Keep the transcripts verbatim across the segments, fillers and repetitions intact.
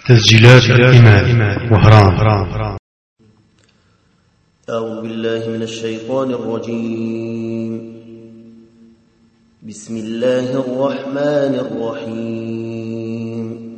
تسجيلات الإمام وهران. أعوذ بالله من الشيطان الرجيم. بسم الله الرحمن الرحيم.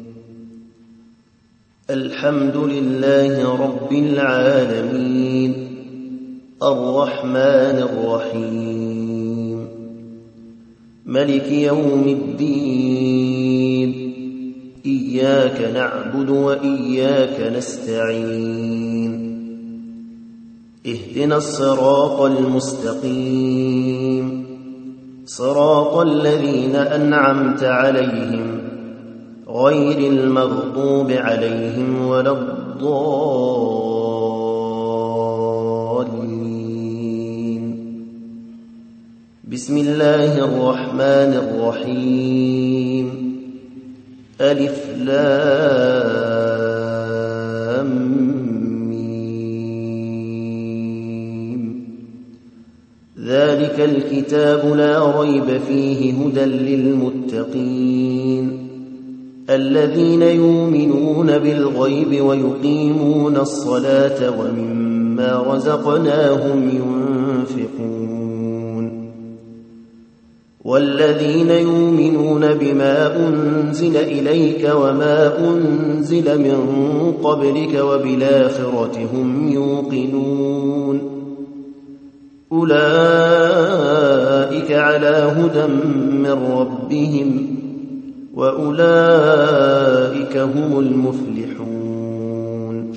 الحمد لله رب العالمين الرحمن الرحيم ملك يوم الدين إياك نعبد وإياك نستعين اهدنا الصراط المستقيم صراط الذين أنعمت عليهم غير المغضوب عليهم ولا الضالين. بسم الله الرحمن الرحيم. ألف لام ميم. ذلك الكتاب لا ريب فيه هدى للمتقين الذين يؤمنون بالغيب ويقيمون الصلاة ومما رزقناهم ينفقون والذين يؤمنون بما أنزل إليك وما أنزل من قبلك وبالآخرة هم يوقنون أولئك على هدى من ربهم وأولئك هم المفلحون.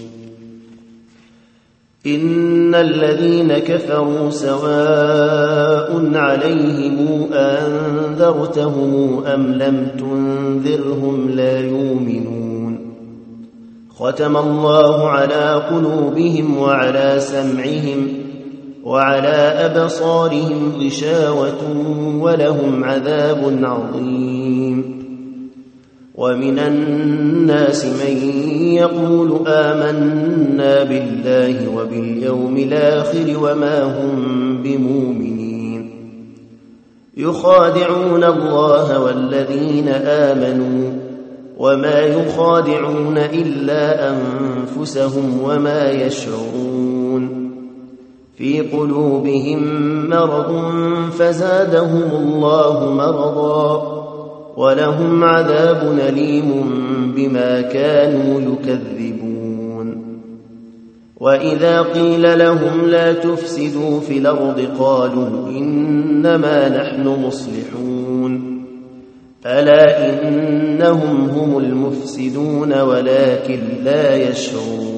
إن الذين كفروا سواء عليهم أنذرتهم أم لم تنذرهم لا يؤمنون. ختم الله على قلوبهم وعلى سمعهم وعلى أبصارهم غشاوة ولهم عذاب عظيم. ومن الناس من يقول آمنا بالله وباليوم الآخر وما هم بمؤمنين يخادعون الله والذين آمنوا وما يخادعون إلا أنفسهم وما يشعرون. في قلوبهم مرض فزادهم الله مرضا ولهم عذاب أليم بما كانوا يكذبون. وإذا قيل لهم لا تفسدوا في الأرض قالوا إنما نحن مصلحون ألا إنهم هم المفسدون ولكن لا يشعرون.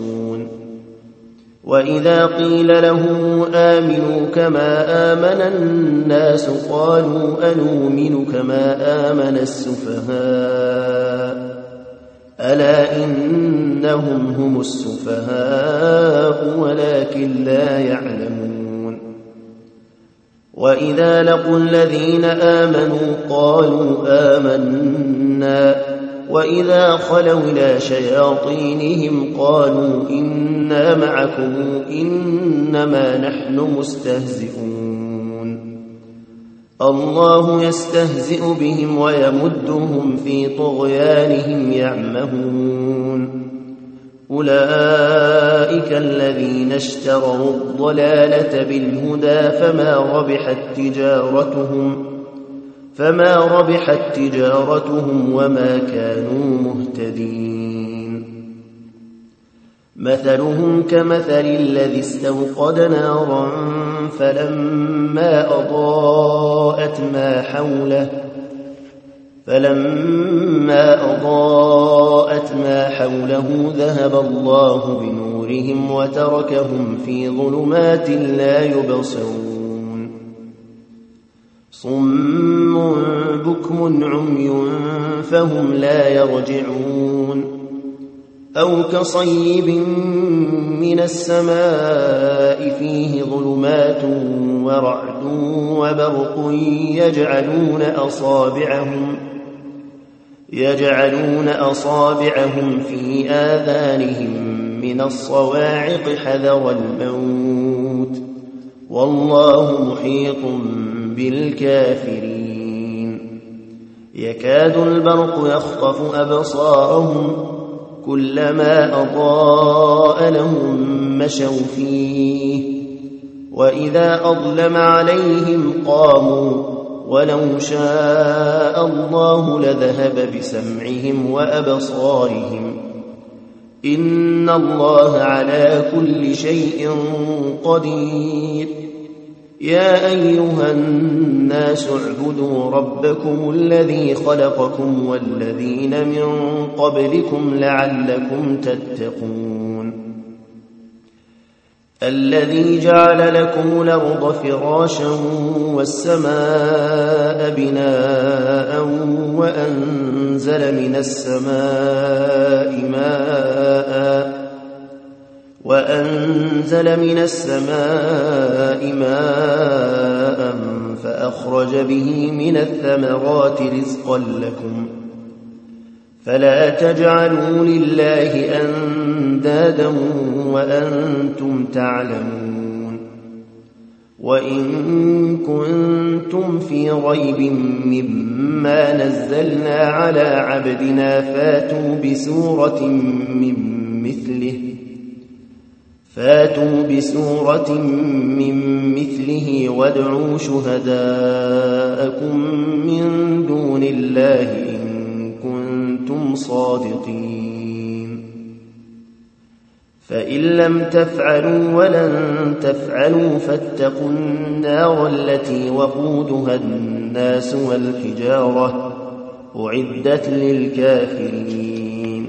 وإذا قيل لهم آمنوا كما آمن الناس قالوا أنؤمن كما آمن السفهاء ألا إنهم هم السفهاء ولكن لا يعلمون. وإذا لقوا الذين آمنوا قالوا آمنا وإذا خلوا إلى شياطينهم قالوا إنا معكم إنما نحن مستهزئون. الله يستهزئ بهم ويمدهم في طغيانهم يعمهون. أولئك الذين اشتروا الضلالة بالهدى فما ربحت تجارتهم فما ربحت تجارتهم وما كانوا مهتدين. مثلهم كمثل الذي استوقد نارا فلما أضاءت ما حوله فلما أضاءت ما حوله ذهب الله بنورهم وتركهم في ظلمات لا يبصرون. صم بكم عمي فهم لا يرجعون. أو كصيب من السماء فيه ظلمات ورعد وبرق يجعلون أصابعهم يجعلون أصابعهم في آذانهم من الصواعق حذر الموت والله محيط بالكافرين. يكاد البرق يخطف أبصارهم كلما أضاء لهم مشوا فيه وإذا أظلم عليهم قاموا ولو شاء الله لذهب بسمعهم وأبصارهم إن الله على كل شيء قدير يا أيها الناس اعبدوا ربكم الذي خلقكم والذين من قبلكم لعلكم تتقون الذي جعل لكم الأرض فراشا والسماء بناء وأنزل من السماء ماء وأنزل من السماء ماء فأخرج به من الثمرات رزقا لكم فلا تجعلوا لله أندادا وأنتم تعلمون وإن كنتم في ريب مما نزلنا على عبدنا فاتوا بسورة من مثله فاتوا بسورة من مثله وادعوا شهداءكم من دون الله إن كنتم صادقين فإن لم تفعلوا ولن تفعلوا فاتقوا النار التي وقودها الناس والحجارة أعدت للكافرين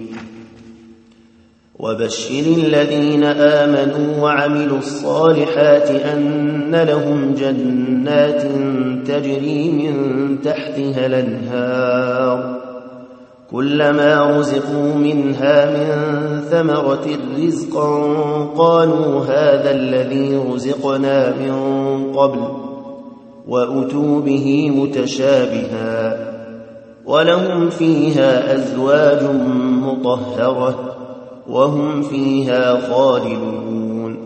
وبشر الذين آمنوا وعملوا الصالحات أن لهم جنات تجري من تحتها الأنهار كلما رزقوا منها من ثمرة رزقا قالوا هذا الذي رزقنا من قبل وأتوا به متشابها ولهم فيها أزواج مطهرة وهم فيها خالدون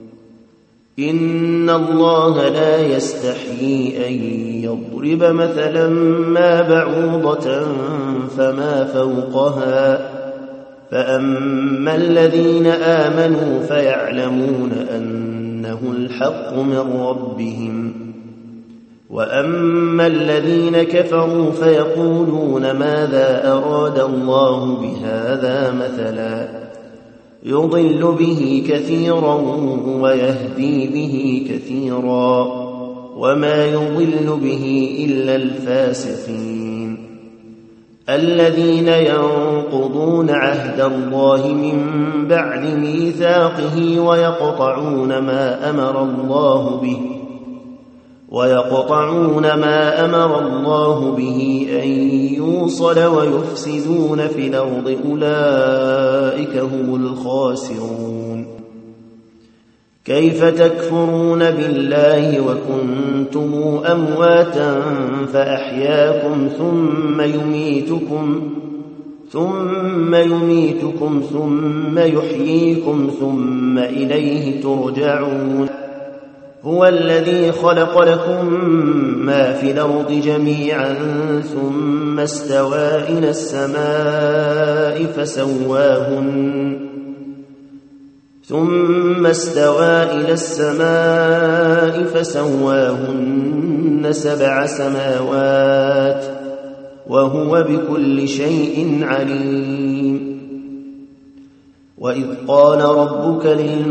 إن الله لا يستحيي أن يضرب مثلا ما بعوضة فما فوقها فأما الذين آمنوا فيعلمون أنه الحق من ربهم وأما الذين كفروا فيقولون ماذا أراد الله بهذا مثلا يضل به كثيرا ويهدي به كثيرا وما يضل به إلا الفاسقين الذين ينقضون عهد الله من بعد ميثاقه ويقطعون ما أمر الله به ويقطعون ما أمر الله به أن يوصل ويفسدون في الأرض أولئك هم الخاسرون كيف تكفرون بالله وكنتم أمواتا فأحياكم ثم يميتكم ثم يميتكم ثم يحييكم ثم إليه ترجعون هو الذي خلق لكم ما في الأرض جميعا ثم استوى إلى السماء فسواهن ثم استوى إلى السماء فسواهن سبع سماوات وهو بكل شيء عليم وإذ قال ربك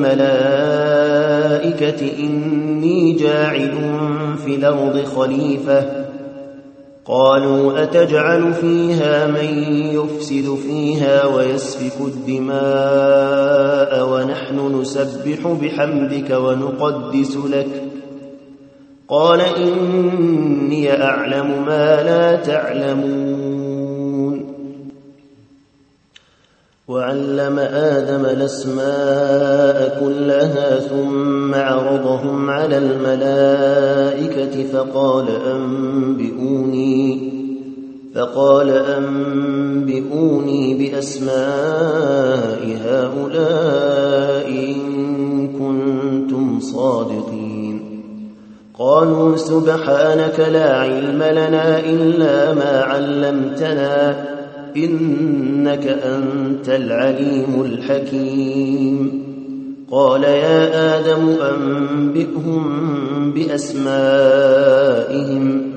للملائكة إني جاعل في الأرض خليفة قالوا أتجعل فيها من يفسد فيها ويسفك الدماء ونحن نسبح بحمدك ونقدس لك قال إني أعلم ما لا تعلمون وعلم آدم الأسماء كلها ثم عرضهم على الملائكة فقال أنبئوني فقال أنبئوني بأسماء هؤلاء إن كنتم صادقين قالوا سبحانك لا علم لنا إلا ما علمتنا إنك أنت العليم الحكيم. قال يا آدم أنبئهم بأسمائهم.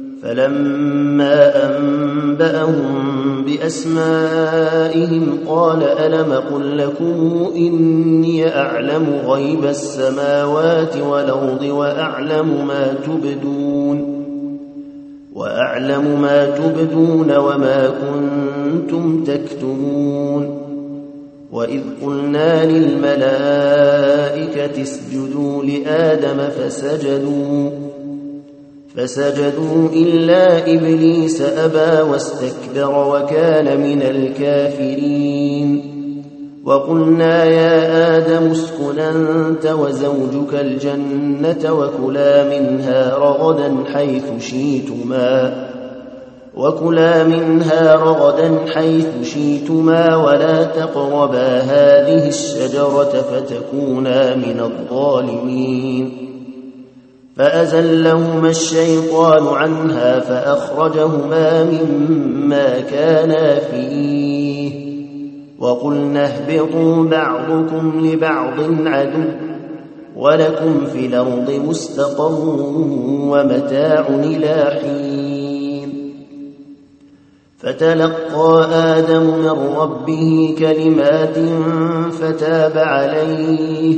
فلما أنبأهم بأسمائهم قال ألم قل لكم إني أعلم غيب السماوات والأرض وأعلم ما تبدون وأعلم ما تبدون وما كنتم تكتمون. وإذ قلنا للملائكة اسجدوا لآدم فسجدوا فسجدوا إلا إبليس أبى واستكبر وكان من الكافرين. وقلنا يا آدم اسكن أنت وزوجك الجنة وكلا منها رغدا حيث شئتما وكلا منها رغدا حيث شئتما ولا تقربا هذه الشجرة فتكونا من الظالمين. فأزلهما الشيطان عنها فأخرجهما مما كانا فيه وقلنا اهبطوا بعضكم لبعض عدو ولكم في الأرض مستقر ومتاع إلى حين. فتلقى آدم من ربه كلمات فتاب عليه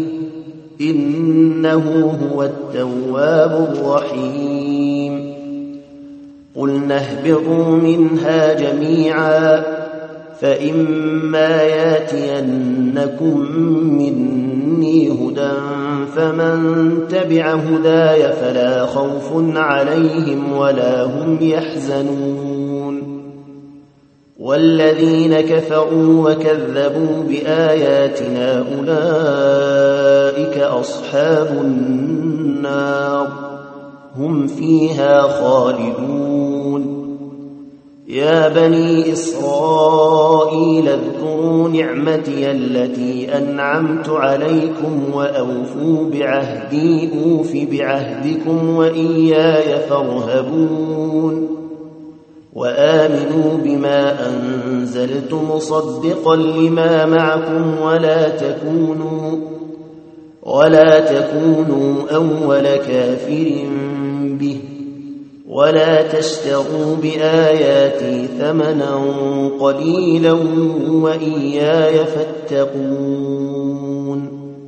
إنه هو التواب الرحيم. قلنا اهبطوا منها جميعا فإما ياتينكم مني هدى فمن تبع هداي فلا خوف عليهم ولا هم يحزنون. والذين كفروا وكذبوا بآياتنا أولئك أصحاب النار هم فيها خالدون. يا بني إسرائيل اذكروا نعمتي التي أنعمت عليكم وأوفوا بعهدي أوف بعهدكم وإياي فارهبون. وآمنوا بما أنزلت مصدقا لما معكم ولا تكونوا ولا تكونوا أول كافر به ولا تشتروا بآياتي ثمنا قليلا وإياي فاتقون.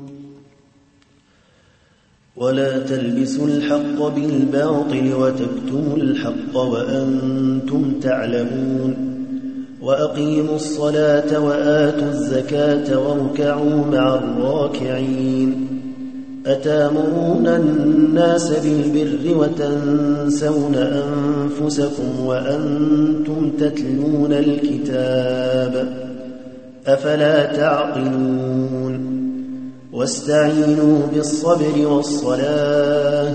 ولا تلبسوا الحق بالباطل وتكتموا الحق وأنتم تعلمون. وأقيموا الصلاة وآتوا الزكاة واركعوا مع الراكعين. أتامرون الناس بالبر وتنسون أنفسكم وأنتم تتلون الكتاب أفلا تعقلون. واستعينوا بالصبر والصلاة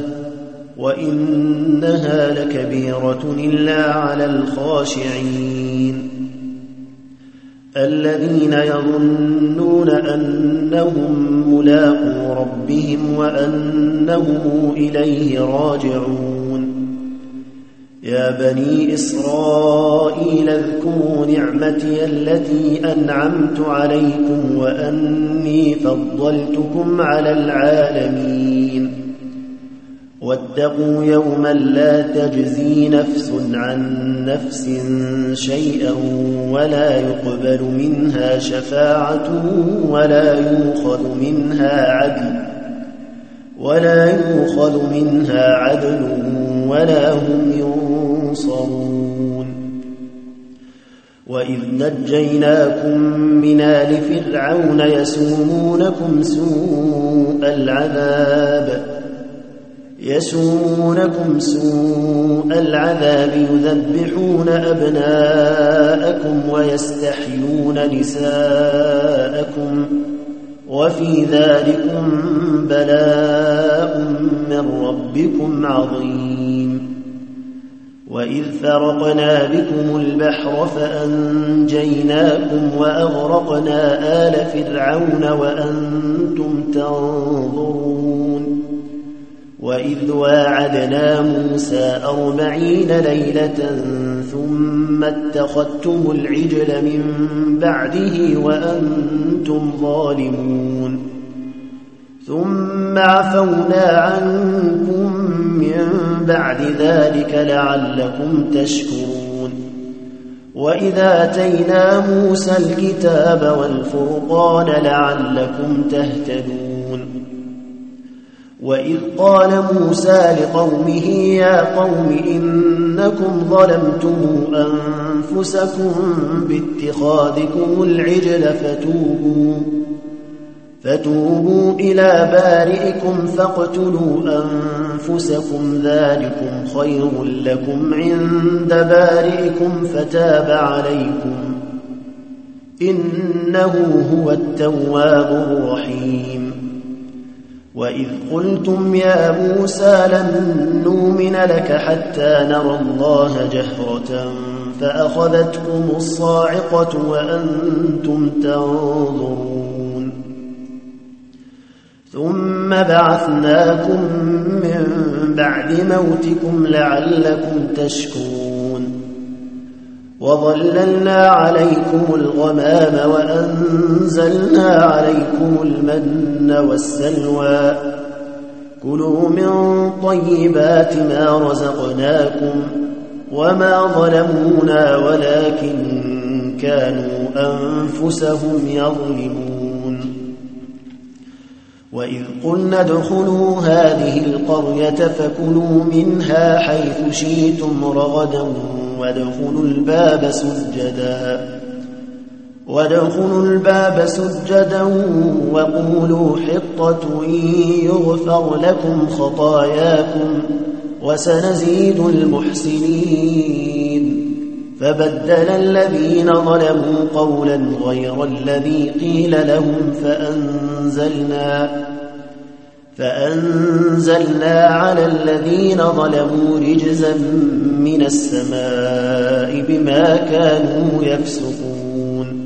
وإنها لكبيرة إلا على الخاشعين الذين يظنون أنهم ملاقو ربهم وأنهم إليه راجعون. يا بني إسرائيل اذكروا نعمتي التي أنعمت عليكم وأني فضلتكم على العالمين. واتقوا يوما لا تجزي نفس عن نفس شيئا ولا يقبل منها شفاعة ولا يؤخذ منها عدل ولا يؤخذ منها عدل ولا هم ينصرون. وإذ نجيناكم من آل فرعون يسومونكم سوء العذاب يسومونكم سوء العذاب يذبحون أبناءكم ويستحيون نساءكم وفي ذلكم بلاء من ربكم عظيم. وإذ فرقنا بكم البحر فأنجيناكم وأغرقنا آل فرعون وأنتم تنظرون. وإذ واعدنا موسى أربعين ليلة ثم اتخذتم العجل من بعده وأنتم ظالمون ثم عفونا عنكم من بعد ذلك لعلكم تشكرون وإذا آتينا موسى الكتاب والفرقان لعلكم تهتدون وإذ قال موسى لقومه يا قوم إنكم ظلمتم أنفسكم باتخاذكم العجل فتوبوا فتوبوا إلى بارئكم فاقتلوا أنفسكم ذلكم خير لكم عند بارئكم فتاب عليكم إنه هو التواب الرحيم وإذ قلتم يا موسى لن نؤمن لك حتى نرى الله جهرة فأخذتكم الصاعقة وأنتم تنظرون ثم بعثناكم من بعد موتكم لعلكم تشكرون وظللنا عليكم الغمام وأنزلنا عليكم المن والسلوى كلوا من طيبات ما رزقناكم وما ظلمونا ولكن كانوا أنفسهم يظلمون وإذ قلنا ادخلوا هذه القرية فكلوا منها حيث شئتم رغدا وادخلوا الباب سجدا وادخلوا الباب سجدا وقولوا حطة يغفر لكم خطاياكم وسنزيد المحسنين فبدل الذين ظلموا قولا غير الذي قيل لهم فأنزلنا فأنزلنا على الذين ظلموا رجزا من السماء بما كانوا يفسقون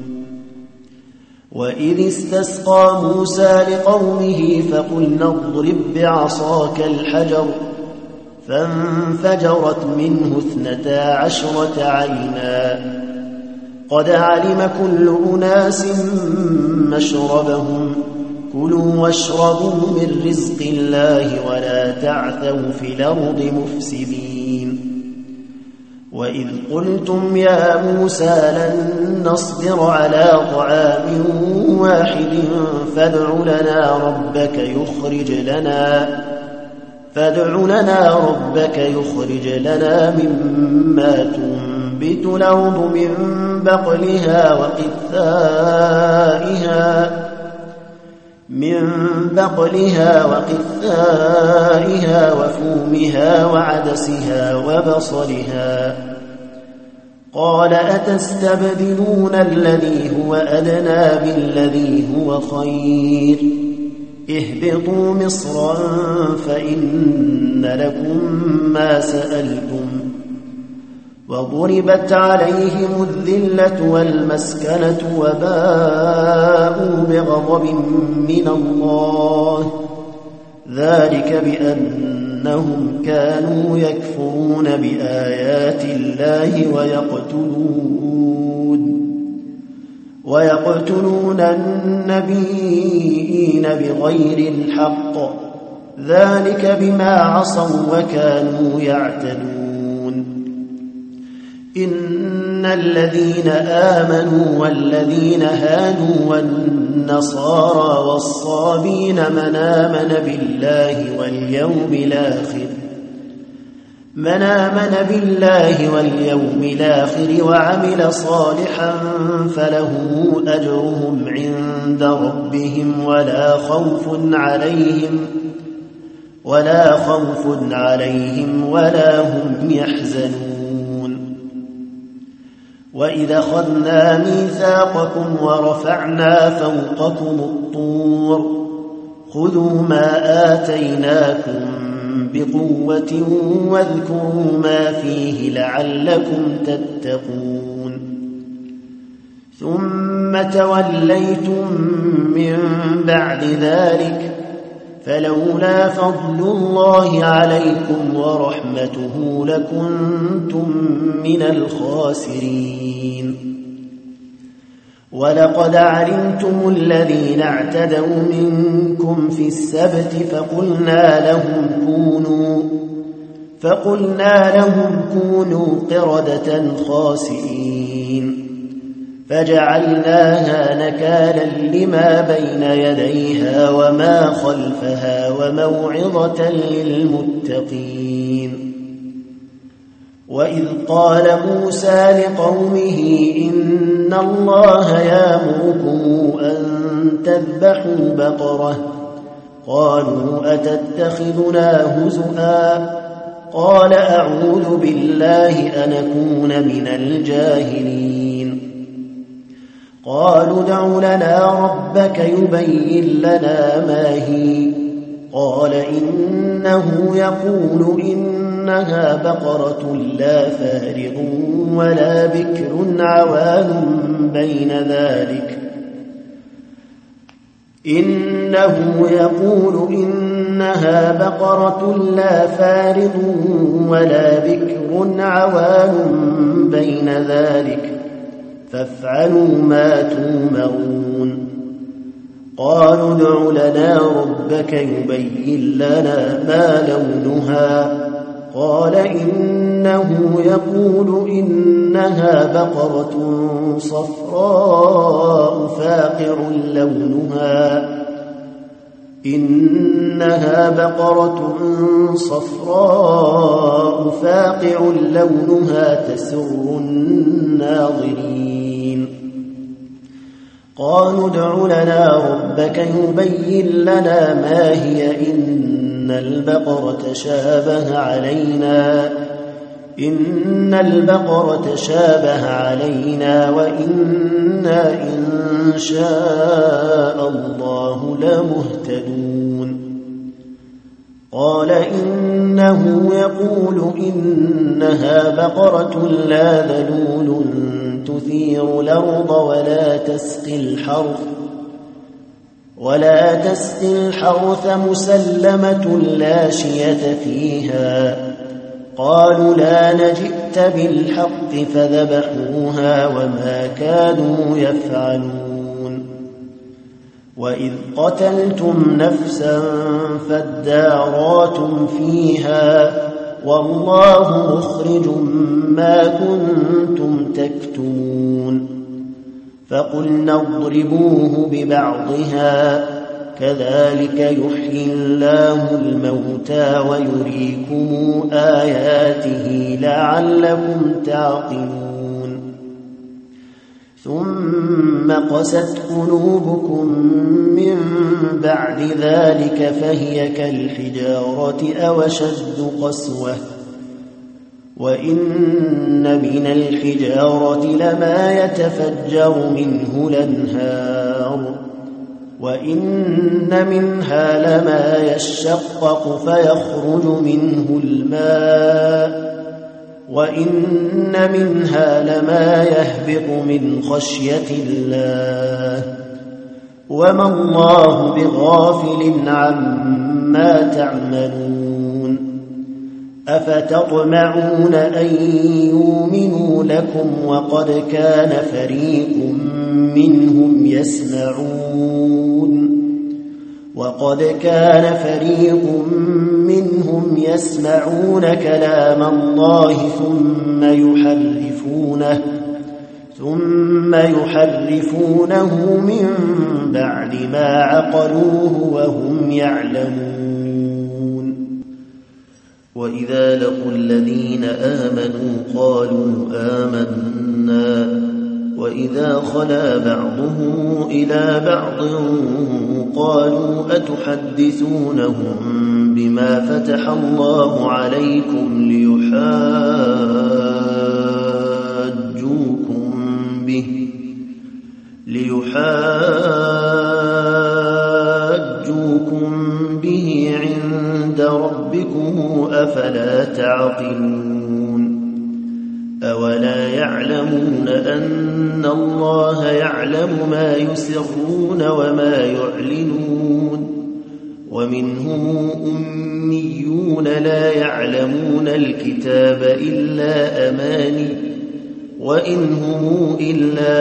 وإذ استسقى موسى لقومه فقلنا اضرب بعصاك الحجر فانفجرت منه اثنتا عشرة عينا قد علم كل أناس مشربهم كلوا واشربوا من رزق الله ولا تعثوا في الأرض مفسدين وإذ قلتم يا موسى لن نصبر على طعام واحد فادع لنا ربك يخرج لنا فادع لنا ربك يخرج لنا مما تنبت الأرض من بقلها وقثائها من بقلها وقثائها وفومها وعدسها وبصلها قال أتستبدلون الذي هو أدنى بالذي هو خير اهبطوا مصرا فإن لكم ما سألتم وضربت عليهم الذلة والمسكنة وباءوا بغضب من الله ذلك بأنهم كانوا يكفرون بآيات الله ويقتلون ويقتلون النبيين بغير الحق ذلك بما عصوا وكانوا يعتدون إن الذين آمنوا والذين هادوا والنصارى والصابين من آمن بالله واليوم الآخر من آمن بالله واليوم الآخر وعمل صالحا فلهم أجرهم عند ربهم ولا خوف عليهم ولا خوف عليهم ولا هم يحزنون وإذا أخذنا ميثاقكم ورفعنا فوقكم الطور خذوا ما آتيناكم بقوة واذكروا ما فيه لعلكم تتقون ثم توليتم من بعد ذلك فلولا فضل الله عليكم ورحمته لكنتم من الخاسرين. ولقد علمتم الذين اعتدوا منكم في السبت فقلنا لهم كونوا فقلنا لهم كونوا قردة خاسئين فجعلناها نكالا لما بين يديها وما خلفها وموعظة للمتقين. وإذ قال موسى لقومه إن الله يأمركم أن تذبحوا بقرة قالوا أتتخذنا هزؤا قال أعوذ بالله أن أكون من الجاهلين. قالوا ادع لنا ربك يبين لنا ما هي قال إنه يقول إنها بقرة لا فارغ ولا بكر عوان بين ذلك إنه يقول إنها بقرة لا فارغ ولا بكر عوان بين ذلك فافعلوا ما تؤمرون. قالوا ادع لنا ربك يبين لنا ما لونها قال إنه يقول إنها بقرة صفراء فاقع لونها إنها بقرة صفراء فاقع لونها تسر الناظرين. قالوا ادع لنا ربك يبين لنا ما هي إن البقرة شابه علينا إن البقرة شابه علينا وإنا إن شاء الله لمهتدون. قال إنه يقول إنها بقرة لا ذلول تثير الأرض ولا تسقي الحرث ولا تسقي الحرث مسلمة لا شية فيها. قالوا لا نجئت بالحق فذبحوها وما كانوا يفعلون. وإذ قتلتم نفسا فادارأتم فيها والله مخرج ما كنتم تكتمون. فقلنا اضربوه ببعضها كذلك يحيي الله الموتى ويريكم آياته لعلكم تعقلون. ثم قست قلوبكم من بعد ذلك فهي كالحجارة أو أشد قسوة وإن من الحجارة لما يتفجر منه الأنهار وإن منها لما يشقق فيخرج منه الماء وإن منها لما يهبط من خشية الله وما الله بغافل عما تعملون. أفتطمعون أن يؤمنوا لكم وقد كان فريق منهم يسمعون وقد كان فريق منهم يسمعون كلام الله ثم يحرفونه ثم يحرفونه من بعد ما عقلوه وهم يعلمون. وإذا لقوا الذين آمنوا قالوا آمنا وإذا خلا بعضهم إلى بعض قالوا أتحدثونهم بما فتح الله عليكم ليحاجوكم به ليحاجوكم به عند ربكم أفلا تعقلون. أولا يعلمون أن الله يعلم ما يسرون وما يعلنون ومنهم أميون لا يعلمون الكتاب إلا أماني وإن هم إلا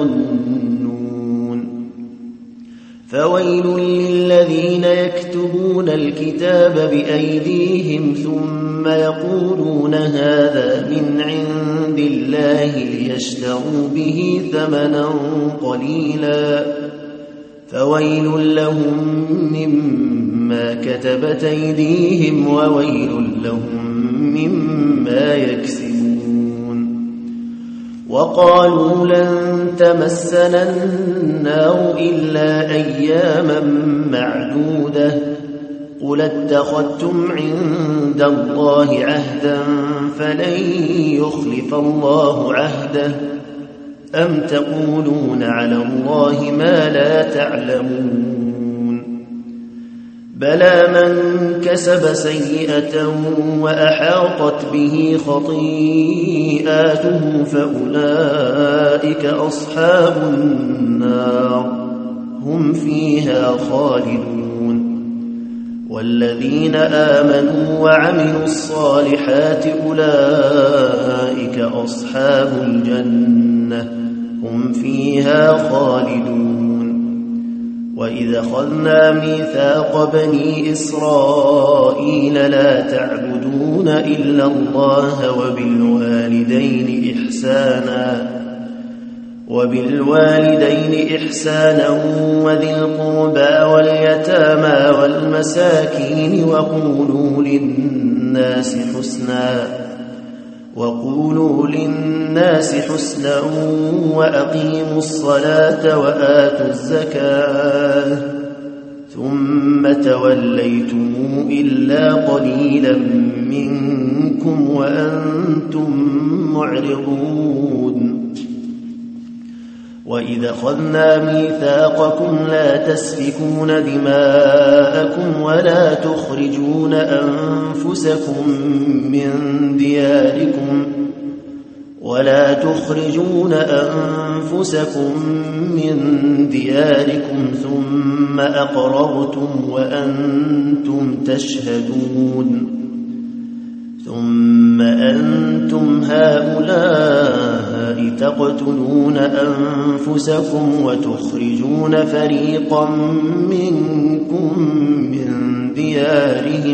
يظنون فويل للذين يكتبون الكتاب بأيديهم ثم يقولون هذا من عند الله ليشتروا به ثمنا قليلا فويل لهم مما كتبت أيديهم وويل لهم مما يكسبون وقالوا لن تمسنا النار إلا أياما معدودة قل اتخذتم عند الله عهدا فلن يخلف الله عهده أم تقولون على الله ما لا تعلمون بلى من كسب سيئة وأحاطت به خطيئاته فأولئك أصحاب النار هم فيها خالدون والذين آمنوا وعملوا الصالحات أولئك أصحاب الجنة هم فيها خالدون وإذا أخذنا ميثاق بني إسرائيل لا تعبدون إلا الله وبالوالدين إحسانا وبالوالدين إحسانا وذي القربى واليتامى والمساكين وقولوا للناس حسنا وقولوا للناس حسنا وأقيموا الصلاة وآتوا الزكاة ثم توليتم إلا قليلا منكم وأنتم معرضون وإذا أخذنا ميثاقكم لا تسفكون دماءكم ولا تخرجون أنفسكم من دياركم ولا تخرجون أنفسكم من دياركم ثم أقررتم وأنتم تشهدون ثم أنتم هؤلاء تقتلون أنفسكم وتخرجون فريقا منكم من ديارهم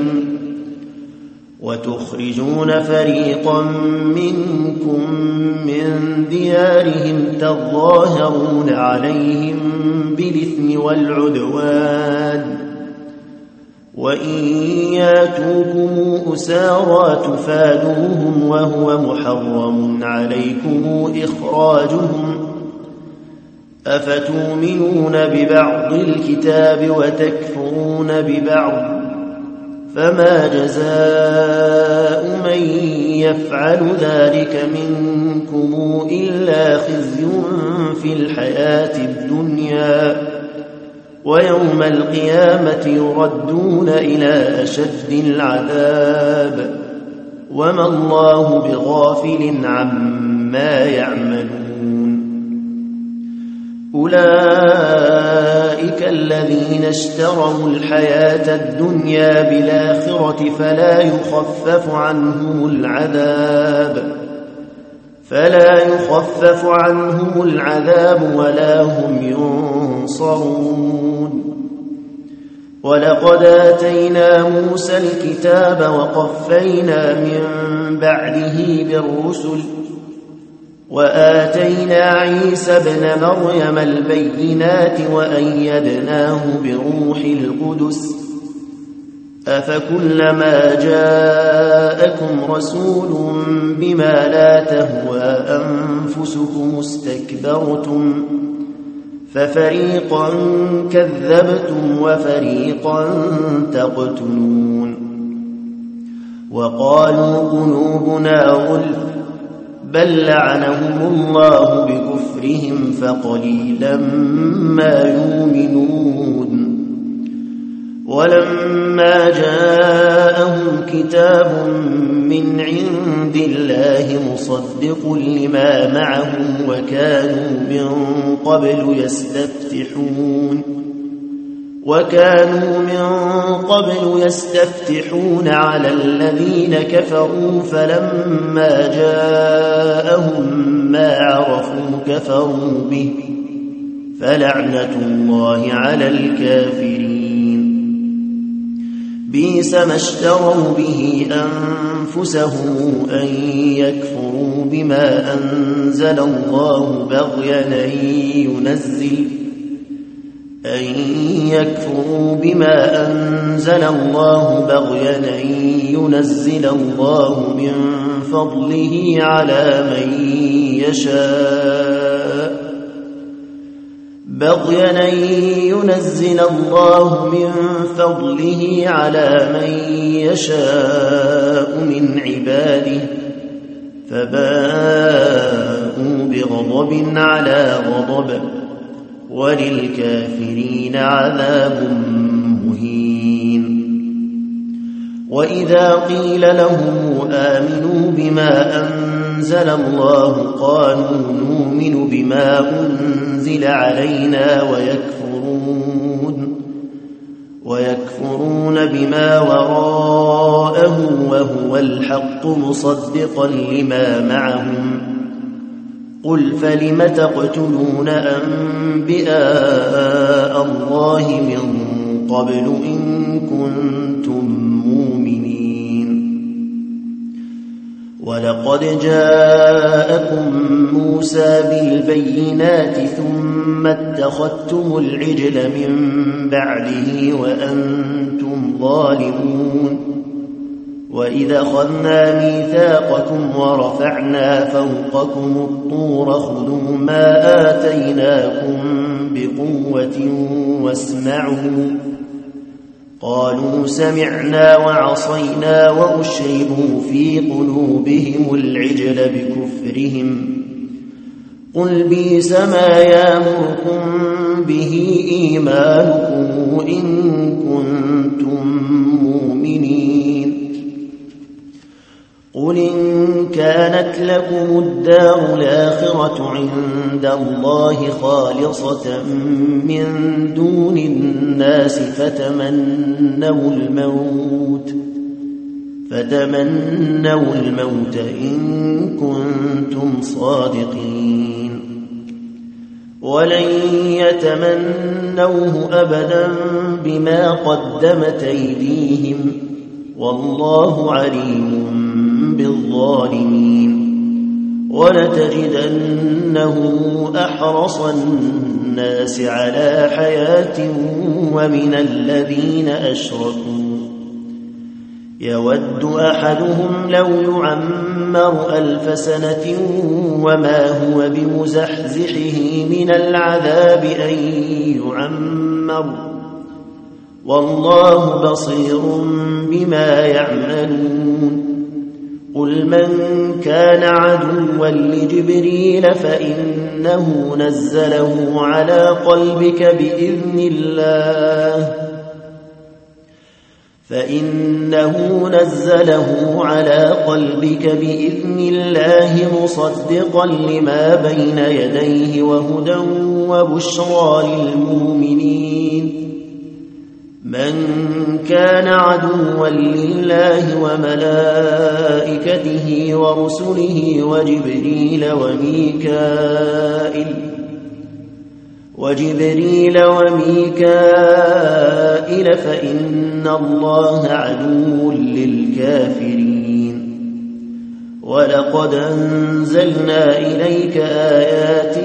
وتخرجون فريقا منكم من ديارهم تظاهرون عليهم بالإثم والعدوان وإن ياتوكم أسارى تفادوهم وهو محرم عليكم إخراجهم أفتؤمنون ببعض الكتاب وتكفرون ببعض فما جزاء من يفعل ذلك منكم إلا خزي في الحياة الدنيا ويوم القيامة يردون إلى أشد العذاب وما الله بغافل عما يعملون أولئك الذين اشتروا الحياة الدنيا بالآخرة فلا يخفف عنهم العذاب فلا يخفف عنهم العذاب ولا هم ينصرون ولقد آتينا موسى الكتاب وقفينا من بعده بالرسل وآتينا عيسى ابن مريم البينات وأيدناه بروح القدس أفكلما جاءكم رسول بما لا تهوى أنفسكم استكبرتم ففريقا كذبتم وفريقا تقتلون وقالوا قلوبنا غلف بل لعنهم الله بكفرهم فقليلا ما يؤمنون ولما جاءهم كتاب من عند الله مصدق لما معهم وكانوا من قبل يستفتحون وكانوا من قبل يستفتحون على الذين كفروا فلما جاءهم ما عرفوا كفروا به فلعنة الله على الكافرين. بئس ما اشتروا به أنفسهم أن يكفروا بما أنزل الله بغيا أن ينزل أن يكفروا بما أنزل الله بغيا أن ينزل الله من فضله على من يشاء بغيا أن ينزل الله من فضله على من يشاء من عباده فباءوا بغضب على غضب وللكافرين عذاب مهين. وإذا قيل لهم آمنوا بما أنزل الله قالوا نؤمن بما أنزل علينا ويكفرون ويكفرون بما وراءه وهو الحق مصدقا لما معهم. قل فلم تقتلون أنبياء الله من قبل إن كنتم مؤمنين. ولقد جاءكم موسى بالبينات ثم اتخذتم العجل من بعده وأنتم ظالمون. وإذا أخذنا ميثاقكم ورفعنا فوقكم الطور خذوا ما آتيناكم بقوة واسمعوا قالوا سمعنا وعصينا وأشربوا في قلوبهم العجل بكفرهم. قل بئس ما يأمركم به إيمانكم إن كنتم مؤمنين. قل إن كانت لكم الدار الآخرة عند الله خالصة من دون الناس فتمنوا الموت فتمنوا الموت إن كنتم صادقين ولن يتمنوه أبدا بما قدمت أيديهم والله عليم بالظالمين. ولتجدنه أحرص الناس على حياة ومن الذين أشركوا يود أحدهم لو يعمر ألف سنة وما هو بمزحزحه من العذاب أن يعمر والله بصير بما يعملون. قل من كان عدوا لجبريل فإنه نزله على قلبك بإذن الله فإنه نزله على قلبك بإذن الله مصدقا لما بين يديه وهدى وبشرى للمؤمنين. من كان عدوا لله وملائكته ورسله وجبريل وميكائيل وجبريل وميكائيل فإن الله عدو للكافرين. ولقد أنزلنا إليك آيات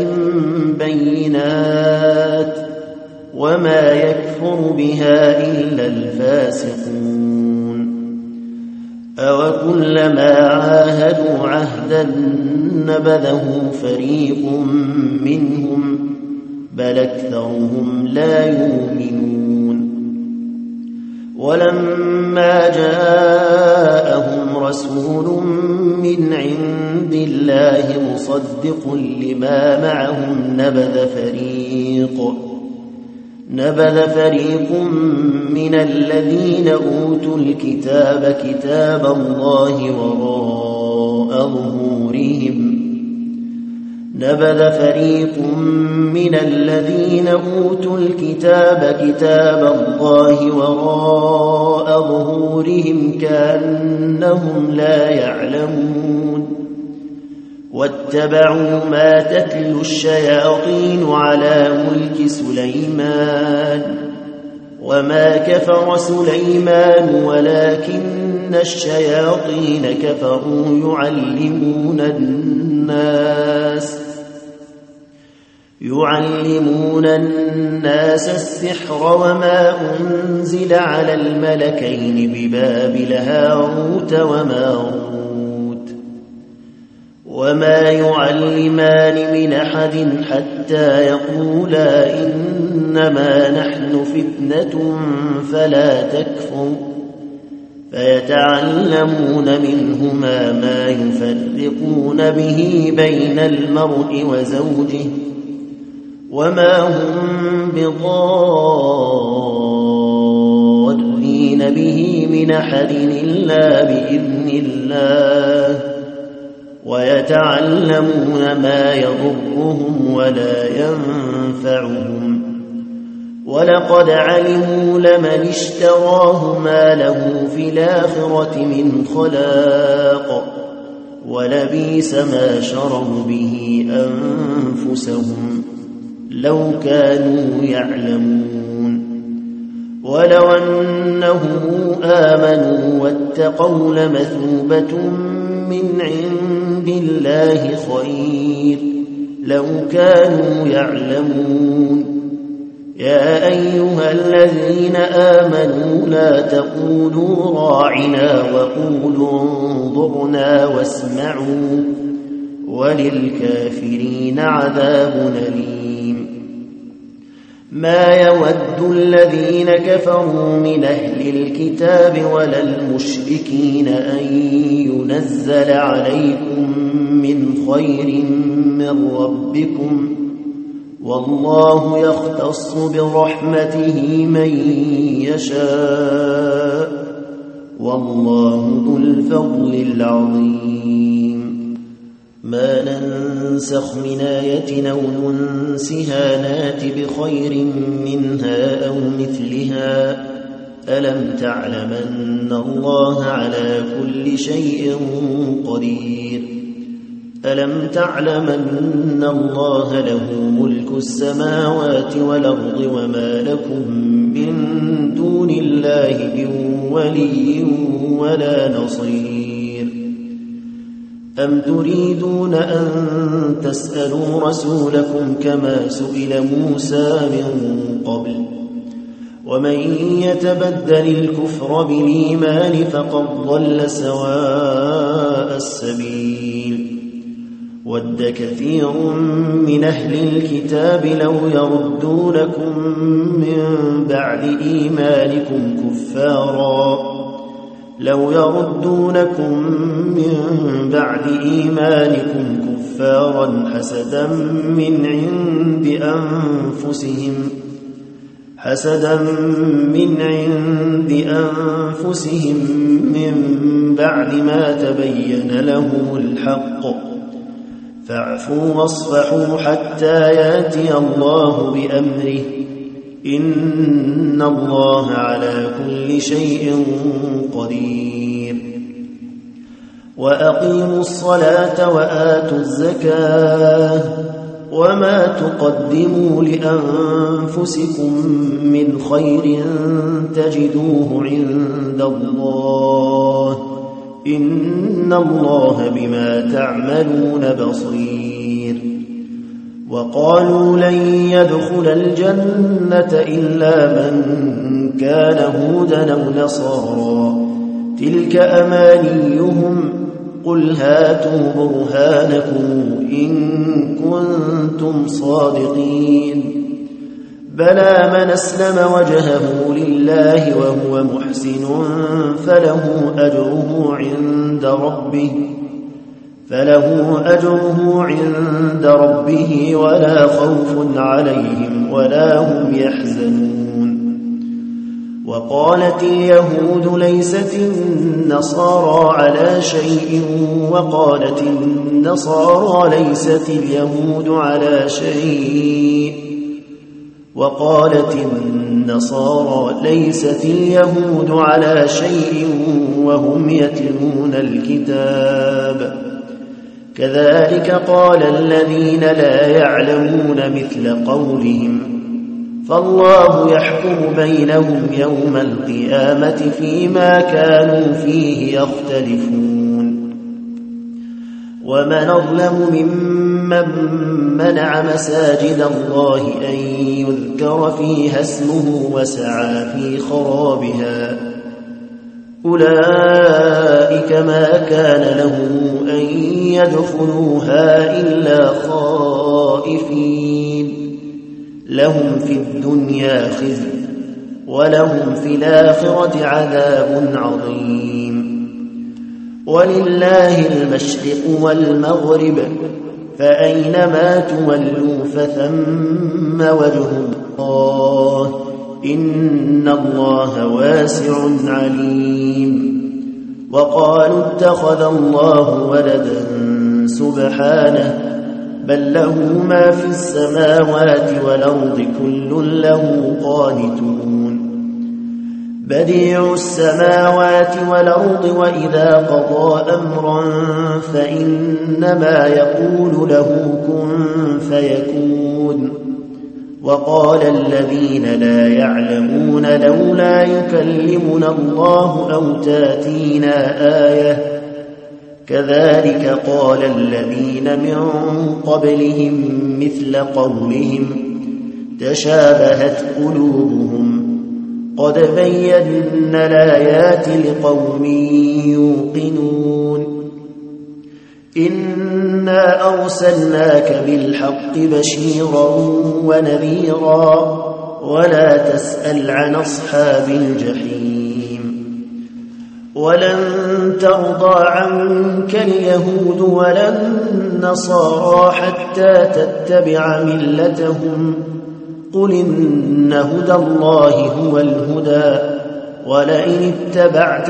بينات وما يكفر بها إلا الفاسقون. أوكلما عاهدوا عهدا نبذه فريق منهم بل أكثرهم لا يؤمنون. ولما جاءهم رسول من عند الله مصدق لما معهم نبذ فريق نبذ فريق من الذين أوتوا الكتاب كتاب الله وراء ظهورهم نبذ فريق من الذين أوتوا الكتاب كتاب الله وراء ظهورهم كأنهم لا يعلمون واتبعوا ما تتلو الشياطين على ملك سليمان وما كفر سليمان ولكن الشياطين كفروا يعلمون الناس يعلمون الناس السحر وما أنزل على الملكين ببابل هاروت وماروت وما يعلمان من أحد حتى يقولا إنما نحن فتنة فلا تكفر فيتعلمون منهما ما يفرقون به بين المرء وزوجه وما هم بضارين به من أحد إلا بإذن الله ويتعلمون ما يضرهم ولا ينفعهم ولقد علموا لمن اشتراه ما له في الآخرة من خلاق ولبئس ما شروا به أنفسهم لو كانوا يعلمون ولو أنهم آمنوا واتقوا لمثوبة من عند الله خير لو كانوا يعلمون يا أيها الذين آمنوا لا تقولوا راعنا وقولوا انظرنا واسمعوا وللكافرين عذاب أليم ما يود الذين كفروا من أهل الكتاب ولا المشركين أن ينزل عليكم من خير من ربكم والله يختص برحمته من يشاء والله ذو الفضل العظيم ما ننسخ من آية أو ننسها نات بخير منها أو مثلها ألم تعلم أن الله على كل شيء قدير ألم تعلم أن الله له ملك السماوات والأرض وما لكم من دون الله من ولي ولا نصير أم تريدون أن تسألوا رسولكم كما سئل موسى من قبل ومن يتبدل الكفر بالإيمان فقد ضل سواء السبيل ود كثير من أهل الكتاب لو يردونكم من بعد إيمانكم كفارا لو يردونكم من بعد إيمانكم كفارا حسدا من عند أنفسهم حسدا من عند أنفسهم من بعد ما تبين لهم الحق فاعفوا واصفحوا حتى ياتي الله بأمره إن الله على كل شيء قدير وأقيموا الصلاة وآتوا الزكاة وما تقدموا لأنفسكم من خير تجدوه عند الله إن الله بما تعملون بصير وقالوا لن يدخل الجنة إلا من كان هودا أو نصارى تلك أمانيهم قل هاتوا برهانكم إن كنتم صادقين بلى من أسلم وجهه لله وهو محسن فله أجره عند ربه فله أجره عند ربه ولا خوف عليهم ولا هم يحزنون وقالت اليهود ليست النصارى على شيء وقالت النصارى ليست اليهود على شيء وقالت النصارى ليست اليهود على شيء وهم يتلون الكتاب كذلك قال الذين لا يعلمون مثل قولهم فالله يحكم بينهم يوم القيامة فيما كانوا فيه يختلفون ومن أظلم ممن منع مساجد الله أن يذكر فيها اسمه وسعى في خرابها أولئك ما كان لهم أن يدخلوها إلا خائفين لهم في الدنيا خزي ولهم في الآخرة عذاب عظيم ولله المشرق والمغرب فأينما تولوا فثم وجه الله إن الله واسع عليم وقالوا اتخذ الله ولدا سبحانه بل له ما في السماوات والأرض كل له قانتون بديع السماوات والأرض وإذا قضى أمرا فإنما يقول له كن فيكون وقال الذين لا يعلمون لولا يكلمنا الله أو تاتينا آية كذلك قال الذين من قبلهم مثل قولهم تشابهت قلوبهم قد بينا الآيات لقوم يوقنون إنا أرسلناك بالحق بشيرا ونذيرا ولا تسأل عن أصحاب الجحيم ولن ترضى عنك اليهود ولا النصارى حتى تتبع ملتهم قل إن هدى الله هو الهدى ولئن اتبعت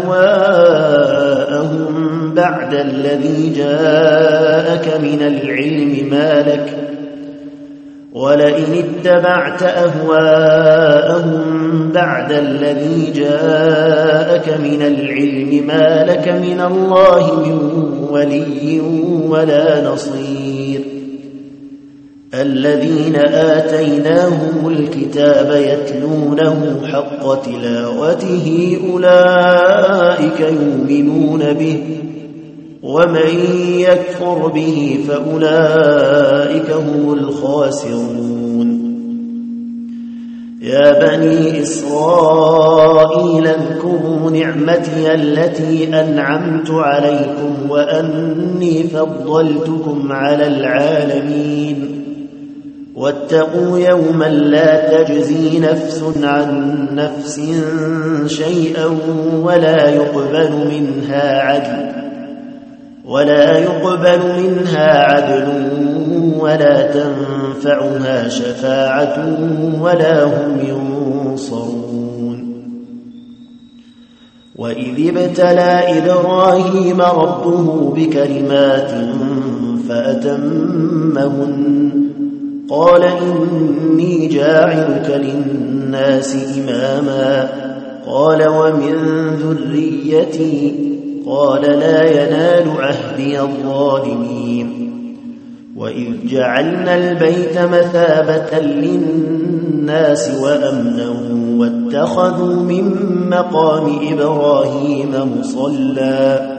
أهواءهم بعد الذي جاءك من العلم ما لك ولئن اتبعت أهواءهم بعد الذي جاءك من العلم ما لك من الله من ولي ولا نصير الذين آتيناهم الكتاب يتلونه حق تلاوته أولئك يؤمنون به ومن يكفر به فأولئك هم الخاسرون يا بني إسرائيل اذكروا نعمتي التي أنعمت عليكم وأني فضلتكم على العالمين واتقوا يوما لا تجزي نفس عن نفس شيئا ولا يقبل منها عدل ولا يقبل منها عدل ولا تنفعها شفاعة ولا هم ينصرون وإذ ابتلى إبراهيم ربه بكلمات فأتمهن قال إني جاعلك للناس إماما قال ومن ذريتي قال لا ينال عهدي الظالمين وإذ جعلنا البيت مثابة للناس وأمنا واتخذوا من مقام إبراهيم مصلى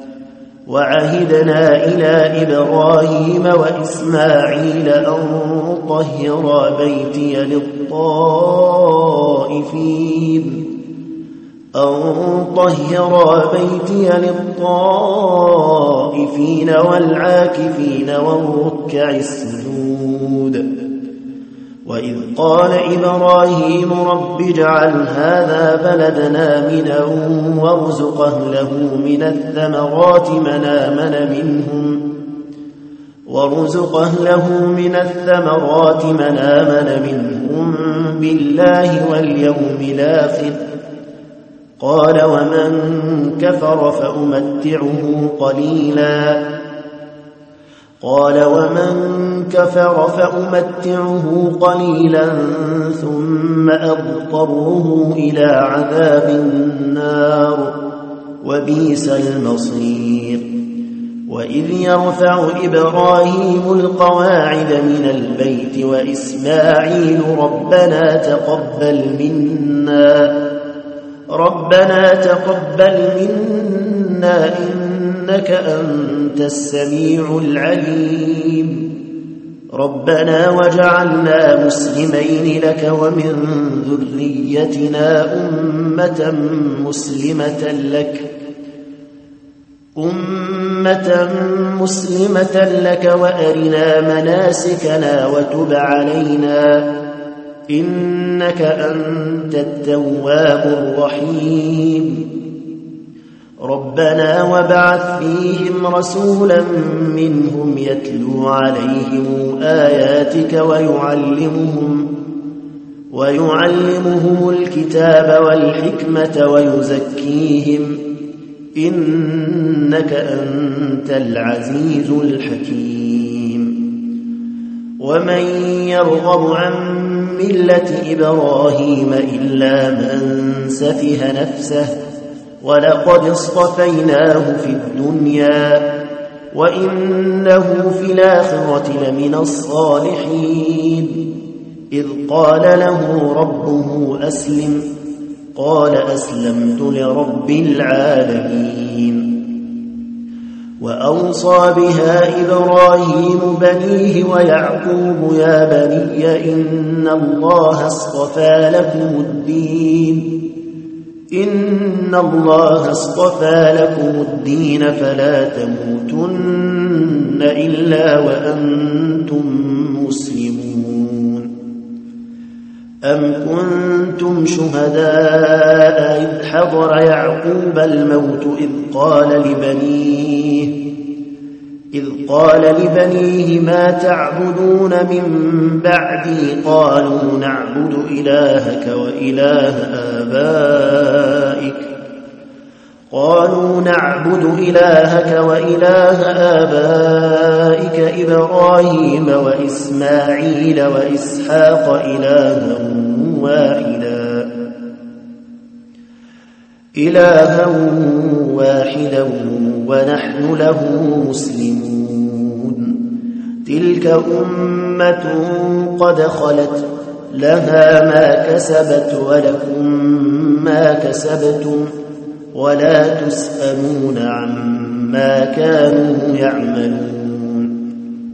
وعهدنا إلى إبراهيم وإسماعيل أن طهرا بيتي للطائفين أن طهرا بيتي للطائفين والعاكفين والركع السجود وإذ قال إبراهيم رب اجعل هذا بلدنا آمنا وارزق أهله من الثمرات من آمن منهم وارزق أهله من الثمرات من آمن منهم بالله واليوم الآخر قال ومن كفر فأمتعه قليلا قال ومن كفر فأمتعه قليلا ثم أضطره إلى عذاب النار وبئس المصير وإذ يرفع إبراهيم القواعد من البيت وإسماعيل ربنا تقبل منا ربنا تقبل منا إنك أنت السميع العليم ربنا وجعلنا مسلمين لك ومن ذريتنا أمة مسلمة لك أمة مسلمة لك وأرنا مناسكنا وتب علينا إنك أنت التواب الرحيم ربنا وابعث فيهم رسولا منهم يتلو عليهم آياتك ويعلمهم ويعلمهم الكتاب والحكمة ويزكيهم إنك أنت العزيز الحكيم ومن يرغب عن ملة إبراهيم إلا من سفه نفسه ولقد اصطفيناه في الدنيا وإنه في الآخرة لمن الصالحين إذ قال له ربه أسلم قال أسلمت لرب العالمين وأوصى بها إبراهيم بنيه ويعقوب يا بني إن الله اصطفى لكم الدين إن الله اصطفى لكم الدين فلا تموتن إلا وأنتم مسلمون أم كنتم شهداء إذ حضر يعقوب الموت إذ قال لبنيه إذ قال لبنيه ما تعبدون من بعدي قالوا نعبد إلهك وإله آبائك قالوا نعبد إلهك وإله آبائك إبراهيم وإسماعيل وإسحاق إلها واحدا إلها واحدا ونحن له مسلمون تلك أمة قد خلت لها ما كسبت ولكم ما كسبتم ولا تسألون عما كانوا يعملون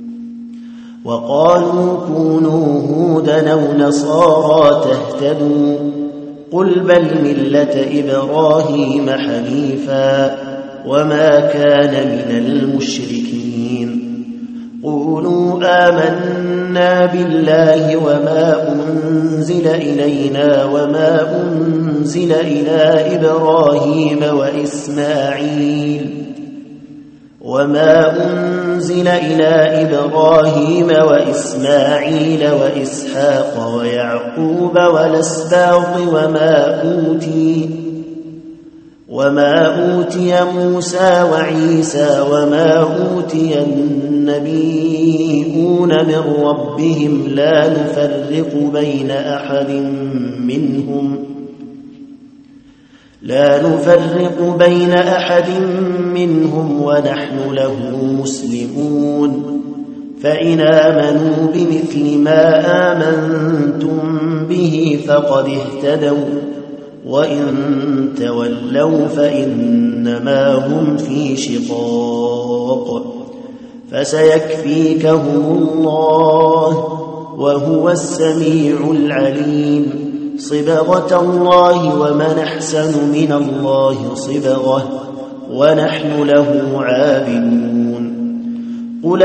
وقالوا كونوا هودا أو نصارى تهتدوا قل بل ملة إبراهيم حنيفا وما كان من المشركين قولوا آمنا بالله وما أنزل إلينا وما أنزل إلى إبراهيم وإسماعيل وما أنزل إلى إبراهيم وإسماعيل وإسحاق ويعقوب والأسباط وما أوتي وما أوتي موسى وعيسى وما أوتي النبيون من ربهم لا نفرق بين أحد منهم لا نفرق بين أحد منهم ونحن له مسلمون فإن آمنوا بمثل ما آمنتم به فقد اهتدوا وإن تولوا فإنما هم في شقاق فسيكفيكهم الله وهو السميع العليم صبغة الله ومن أحسن من الله صبغة ونحن له عابدون قل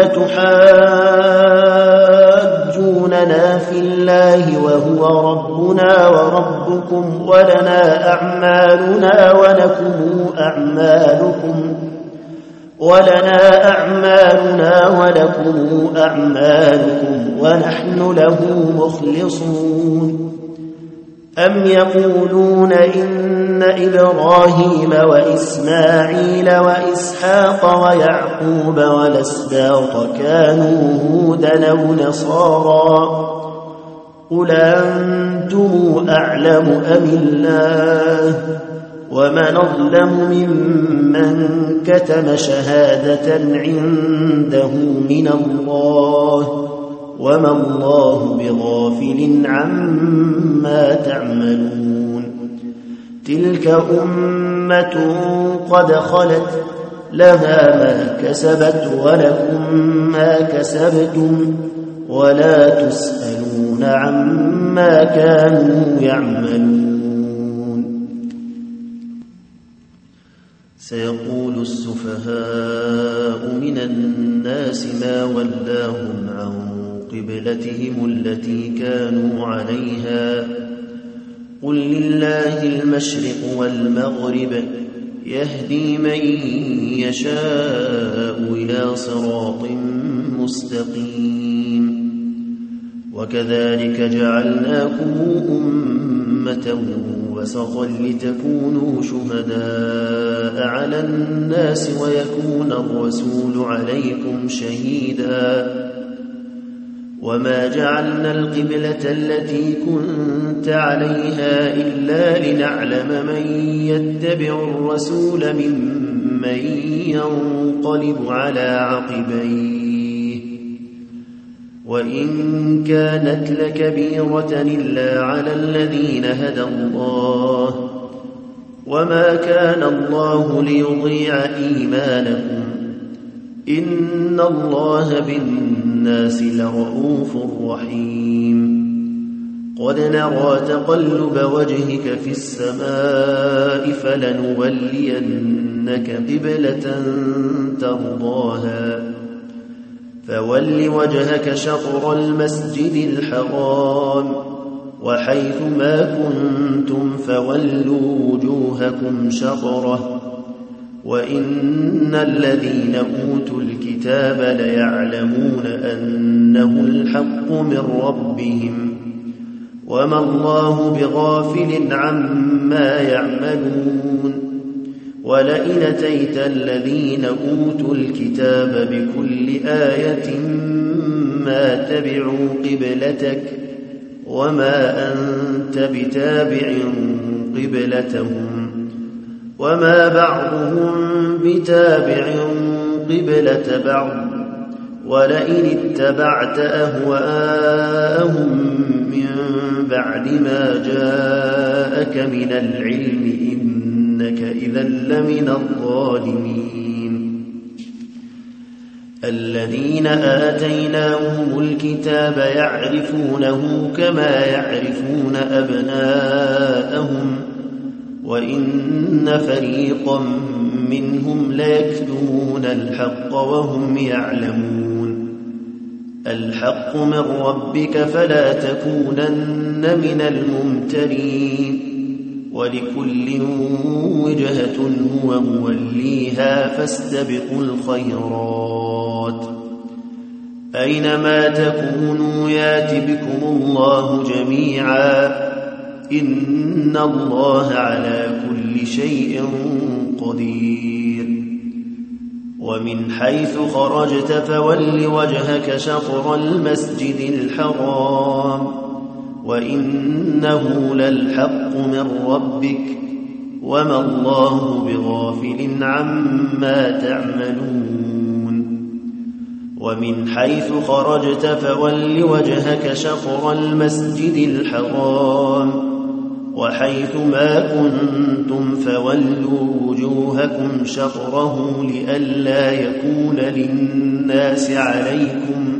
تحاجوننا في الله وهو ربنا وربكم ولنا أعمالنا ولكم أعمالكم ولنا أعمالنا ولكم أعمالكم ونحن له مخلصون أم يقولون إن إبراهيم وإسماعيل وإسحاق ويعقوب والأسباط كانوا هودا أو نصارى قل أنتم أعلم أم الله ومن أظلم ممن كتم شهادة عنده من الله وما الله بغافل عما تعملون تلك أمة قد خلت لها ما كسبت ولكم ما كسبتم ولا تسألون عما كانوا يعملون سيقول السفهاء من الناس ما ولاهم عن قبلتهم التي كانوا عليها قل لله المشرق والمغرب يهدي من يشاء إلى صراط مستقيم وكذلك جعلناكم أمة وسطا لتكونوا شهداء على الناس ويكون الرسول عليكم شهيدا وما جعلنا القبلة التي كنت عليها إلا لنعلم من يتبع الرسول ممن ينقلب على عقبيه وإن كانت لكبيرة إلا على الذين هدى الله وما كان الله ليضيع إيمانكم إن الله بالناس لرؤوف رحيم قد نرى تقلب وجهك في السماء فلنولينك قبلة ترضاها فول وجهك شطر المسجد الحرام وحيث ما كنتم فولوا وجوهكم شطره وإن الذين أوتوا الكتاب ليعلمون أنه الحق من ربهم وما الله بغافل عما يعملون ولئن أتيت الذين أوتوا الكتاب بكل آية ما تبعوا قبلتك وما أنت بتابع قبلتهم وما بعضهم بتابع قبلة بعض ولئن اتبعت أهواءهم من بعد ما جاءك من العلم إنك إذا لمن الظالمين الذين آتيناهم الكتاب يعرفونه كما يعرفون أبناءهم وإن فريقا منهم ليكتمون الحق وهم يعلمون الحق من ربك فلا تكونن من الممترين ولكل وجهة هو موليها فاستبقوا الخيرات أينما تكونوا يات بكم الله جميعا إن الله على كل شيء قدير ومن حيث خرجت فول وجهك شطر المسجد الحرام وإنه للحق من ربك وما الله بغافل عما تعملون ومن حيث خرجت فول وجهك شطر المسجد الحرام وحيث ما كنتم فولوا وجوهكم شطره لئلا يكون للناس عليكم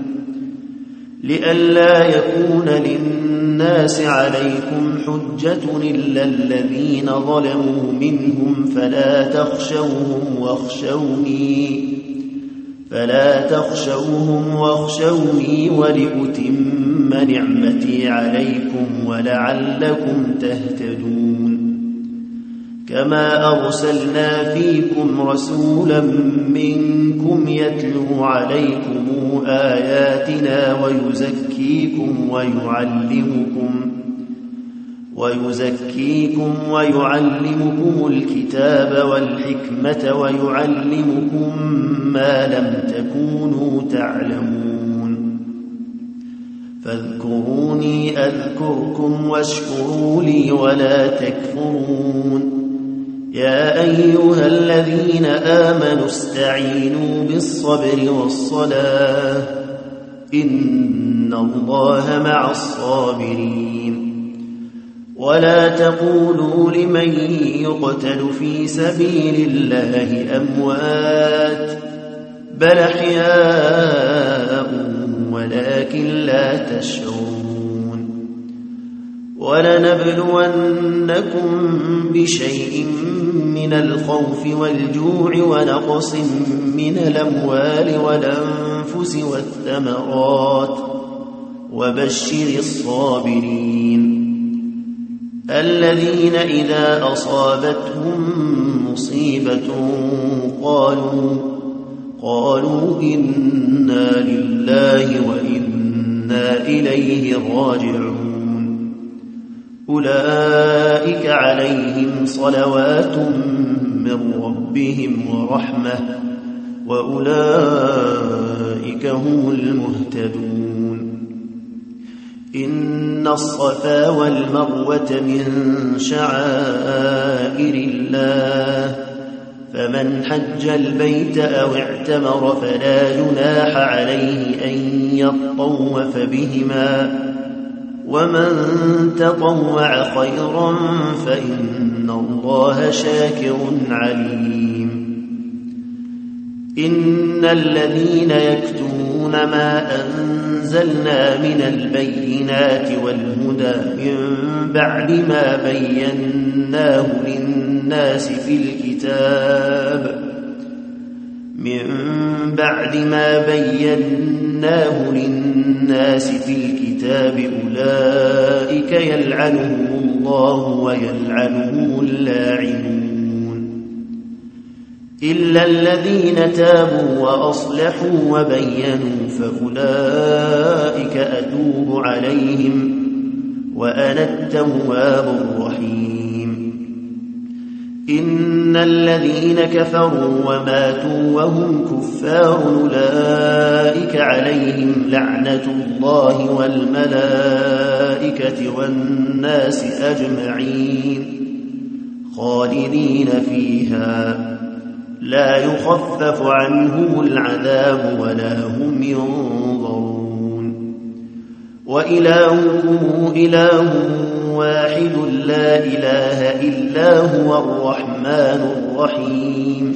لئلا يكون للناس عليكم حجة إلا الذين ظلموا منهم فلا تخشوهم واخشوني فلا تخشوهم واخشوني ولأتم نعمتي عليكم ولعلكم تهتدون كما أرسلنا فيكم رسولا منكم يتلو عليكم آياتنا ويزكيكم ويعلمكم ويزكيكم ويعلمكم الكتاب والحكمة ويعلمكم ما لم تكونوا تعلمون فاذكروني أذكركم واشكروا لي ولا تكفرون يا أيها الذين آمنوا استعينوا بالصبر والصلاة إن الله مع الصابرين ولا تقولوا لمن يقتل في سبيل الله أموات بل أحياء ولكن لا تشعرون ولنبلونكم بشيء من الخوف والجوع ونقص من الأموال والأنفس والثمرات وبشر الصابرين الذين إذا أصابتهم مصيبة قالوا قالوا إنا لله وإنا إليه راجعون أولئك عليهم صلوات من ربهم ورحمة وأولئك هم المهتدون إن الصفا والمروة من شعائر الله فمن حج البيت أو اعتمر فلا جناح عليه أن يطوف بهما ومن تطوع خيرا فإن الله شاكر عليم إن الذين يكتمون ما أنزلنا من البينات والهدى من بعد ما بيناه للناس في الكتاب من بعد ما بيناه للناس في الكتاب أولئك يلعنهم الله ويلعنهم اللاعنون إلا الذين تابوا وأصلحوا وبينوا فأولئك أتوب عليهم وأنا التواب الرحيم إن الذين كفروا وماتوا وهم كفار أولئك عليهم لعنة الله والملائكة والناس أجمعين خالدين فيها لا يخفف عنهم العذاب ولا هم ينظرون وإلهكم إله واحد لا إله إلا هو الرحمن الرحيم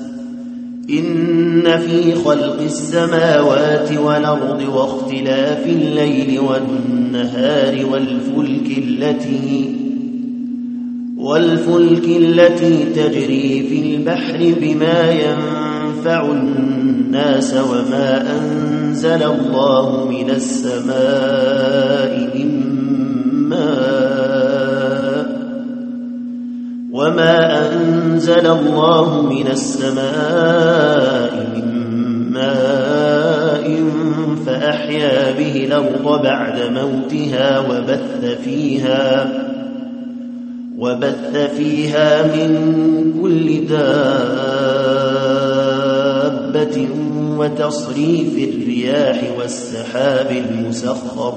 إن في خلق السماوات والأرض واختلاف الليل والنهار والفلك التي والفلك التي تجري في البحر بما ينفع الناس وما أنزل الله من السماء من ماء وما أنزل الله من السماء من ماء فأحيا به الأرض بعد موتها وبث فيها وبث فيها من كل دابة وتصريف الرياح والسحاب المسخر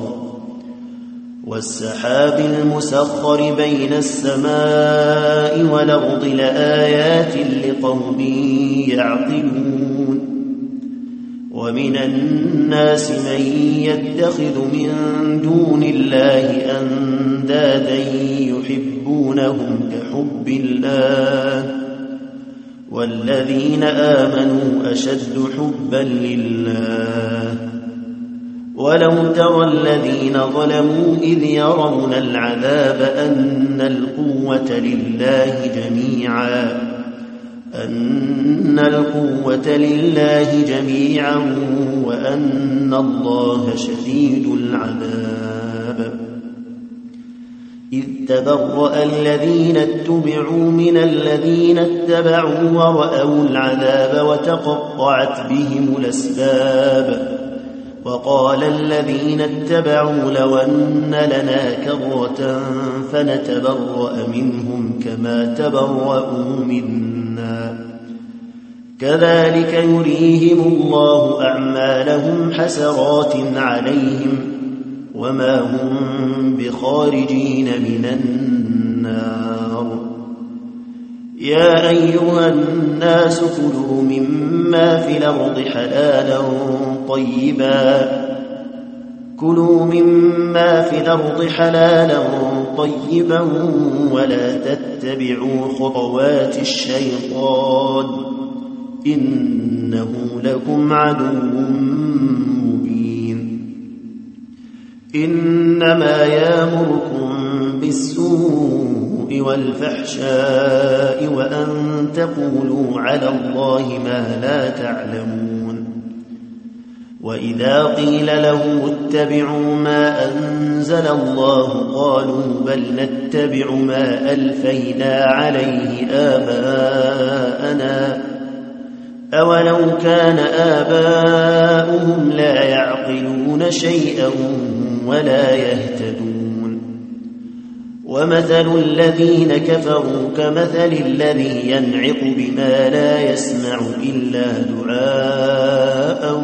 والسحاب المسخر بين السماء والأرض لآيات لقوم يعقلون ومن الناس من يتخذ من دون الله أندادا يحبونهم كحب الله والذين آمنوا أشد حبا لله ولو ترى الذين ظلموا إذ يرون العذاب أن القوة لله جميعا أن القوة لله جميعا وأن الله شديد العذاب إذ تبرأ الذين اتبعوا من الذين اتبعوا ورأوا العذاب وتقطعت بهم الأسباب وقال الذين اتبعوا لو أن لنا كرة فنتبرأ منهم كما تبرأوا منا كذلك يريهم الله أعمالهم حسرات عليهم وما هم بخارجين من النار يا أيها الناس كلوا مما في الأرض حلالا طيبا كلوا مما في الأرض حلالا طيبا ولا تتبعوا خطوات الشيطان إنه لكم عدو مبين إنما يأمركم بالسوء والفحشاء وأن تقولوا على الله ما لا تعلمون وإذا قيل لهم اتبعوا ما أنزل الله قالوا بل نتبع ما ألفينا عليه آباءنا أولو كان آباؤهم لا يعقلون شيئا ولا يهتدون ومثل الذين كفروا كمثل الذي ينعق بما لا يسمع إلا دعاء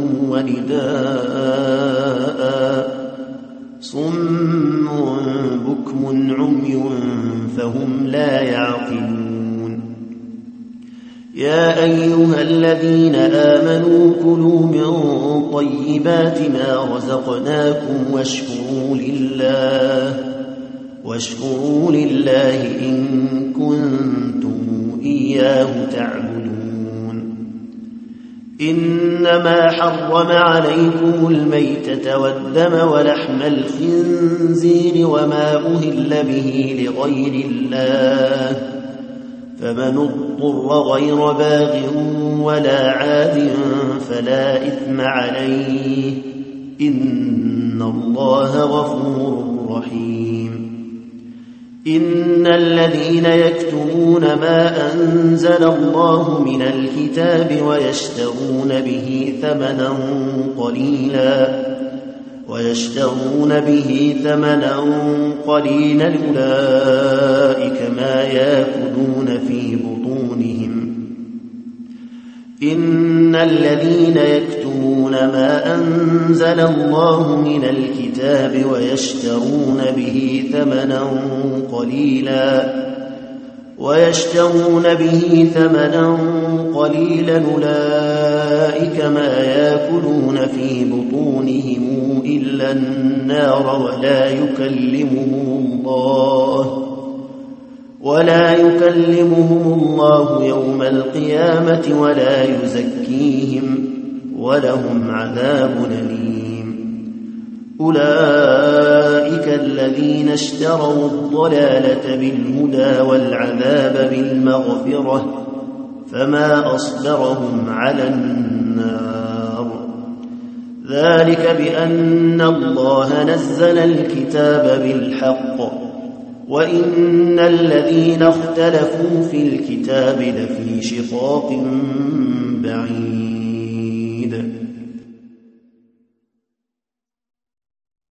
ونداء صم بكم عمي فهم لا يعقلون يا أيها الذين آمنوا كلوا من طيبات ما رزقناكم واشكروا لله واشكروا لله إن كنتم إياه تعبدون إنما حرم عليكم الميتة والدم ولحم الخنزير وما أهل به لغير الله فمن اضطر غير باغ ولا عاد فلا إثم عليه إن الله غفور رحيم إن الذين يكتمون ما أنزل الله من الكتاب ويشترون به ثمنا قليلا ويشترون به ثمنا قليلا أولئك ما يأكلون في بطونهم إن الذين يكتمون ما أنزل الله من الكتاب ويشترون به ثمنا قليلا ويشترون به ثمنا قليلا أولئك ما يأكلون في بطونهم إلا النار ولا يكلمهم الله ولا يكلمهم الله يوم القيامة ولا يزكيهم ولهم عذاب أليم أولئك الذين اشتروا الضلالة بالهدى والعذاب بالمغفرة فما أصبرهم على النار ذلك بأن الله نزل الكتاب بالحق وإن الذين اختلفوا في الكتاب لفي شقاق بعيد